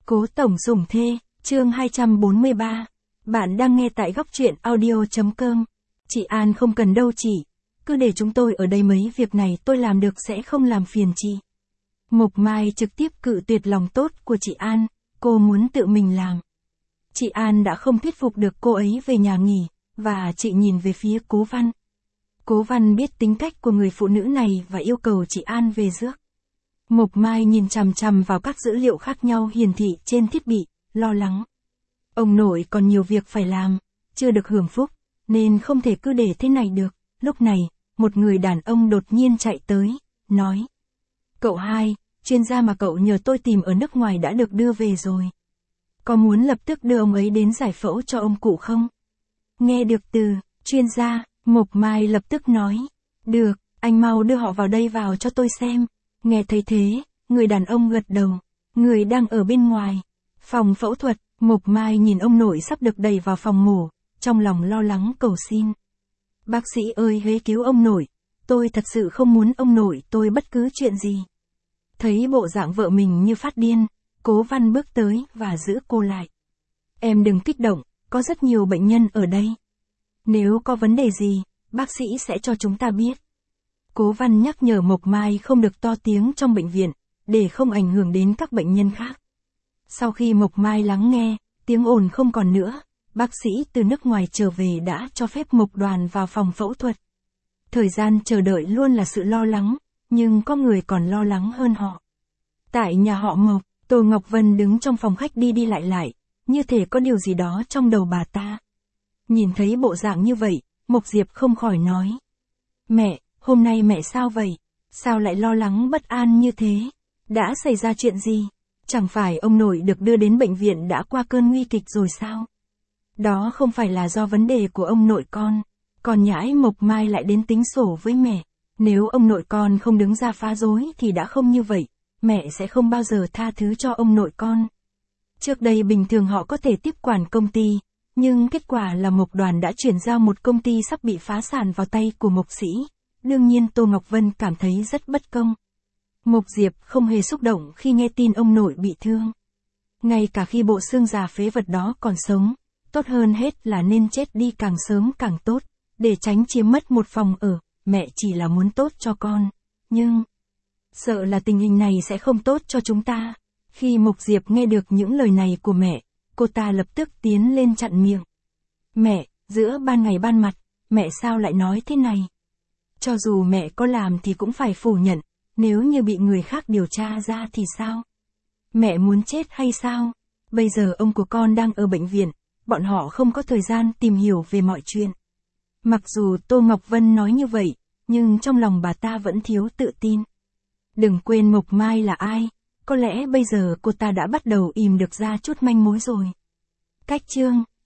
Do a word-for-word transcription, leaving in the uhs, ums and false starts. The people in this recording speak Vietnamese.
Cố tổng sủng thê, chương hai trăm bốn mươi ba. Bạn đang nghe tại góc truyện audio chấm com. Chị An không cần đâu chị. Cứ để chúng tôi ở đây, mấy việc này tôi làm được, sẽ không làm phiền chị. Mộc Mai trực tiếp cự tuyệt lòng tốt của chị An, cô muốn tự mình làm. Chị An đã không thuyết phục được cô ấy về nhà nghỉ, và chị nhìn về phía Cố Văn. Cố Văn biết tính cách của người phụ nữ này và yêu cầu chị An về rước. Mộc Mai nhìn chằm chằm vào các dữ liệu khác nhau hiển thị trên thiết bị, lo lắng. Ông nội còn nhiều việc phải làm, chưa được hưởng phúc, nên không thể cứ để thế này được. Lúc này, một người đàn ông đột nhiên chạy tới, nói. Cậu hai, chuyên gia mà cậu nhờ tôi tìm ở nước ngoài đã được đưa về rồi. Có muốn lập tức đưa ông ấy đến giải phẫu cho ông cụ không? Nghe được từ, chuyên gia, Mộc Mai lập tức nói. Được, anh mau đưa họ vào đây vào cho tôi xem. Nghe thấy thế, người đàn ông gật đầu. Người đang ở bên ngoài. Phòng phẫu thuật, Mộc Mai nhìn ông nội sắp được đẩy vào phòng mổ, trong lòng lo lắng cầu xin. Bác sĩ ơi, hãy cứu ông nội. Tôi thật sự không muốn ông nội tôi bất cứ chuyện gì. Thấy bộ dạng vợ mình như phát điên, Cố Văn bước tới và giữ cô lại. Em đừng kích động, có rất nhiều bệnh nhân ở đây. Nếu có vấn đề gì, bác sĩ sẽ cho chúng ta biết. Cố Văn nhắc nhở Mộc Mai không được to tiếng trong bệnh viện, để không ảnh hưởng đến các bệnh nhân khác. Sau khi Mộc Mai lắng nghe, tiếng ồn không còn nữa, bác sĩ từ nước ngoài trở về đã cho phép Mộc Đoàn vào phòng phẫu thuật. Thời gian chờ đợi luôn là sự lo lắng, nhưng có người còn lo lắng hơn họ. Tại nhà họ Mộc, Tô Ngọc Vân đứng trong phòng khách đi đi lại lại, như thể có điều gì đó trong đầu bà ta. Nhìn thấy bộ dạng như vậy, Mộc Diệp không khỏi nói. Mẹ, hôm nay mẹ sao vậy? Sao lại lo lắng bất an như thế? Đã xảy ra chuyện gì? Chẳng phải ông nội được đưa đến bệnh viện đã qua cơn nguy kịch rồi sao? Đó không phải là do vấn đề của ông nội con. Còn nhãi Mộc Mai lại đến tính sổ với mẹ. Nếu ông nội con không đứng ra phá rối thì đã không như vậy. Mẹ sẽ không bao giờ tha thứ cho ông nội con. Trước đây bình thường họ có thể tiếp quản công ty, nhưng kết quả là Mộc Đoàn đã chuyển giao một công ty sắp bị phá sản vào tay của Mộc Sĩ. Đương nhiên Tô Ngọc Vân cảm thấy rất bất công. Mộc Diệp không hề xúc động khi nghe tin ông nội bị thương. Ngay cả khi bộ xương già phế vật đó còn sống, tốt hơn hết là nên chết đi càng sớm càng tốt, để tránh chiếm mất một phòng ở. Mẹ chỉ là muốn tốt cho con, nhưng sợ là tình hình này sẽ không tốt cho chúng ta. Khi Mộc Diệp nghe được những lời này của mẹ, cô ta lập tức tiến lên chặn miệng. Mẹ, giữa ban ngày ban mặt, mẹ sao lại nói thế này? Cho dù mẹ có làm thì cũng phải phủ nhận, nếu như bị người khác điều tra ra thì sao? Mẹ muốn chết hay sao? Bây giờ ông của con đang ở bệnh viện, bọn họ không có thời gian tìm hiểu về mọi chuyện. Mặc dù Tô Ngọc Vân nói như vậy, nhưng trong lòng bà ta vẫn thiếu tự tin. Đừng quên Mộc Mai là ai, có lẽ bây giờ cô ta đã bắt đầu ìm được ra chút manh mối rồi. Cách chương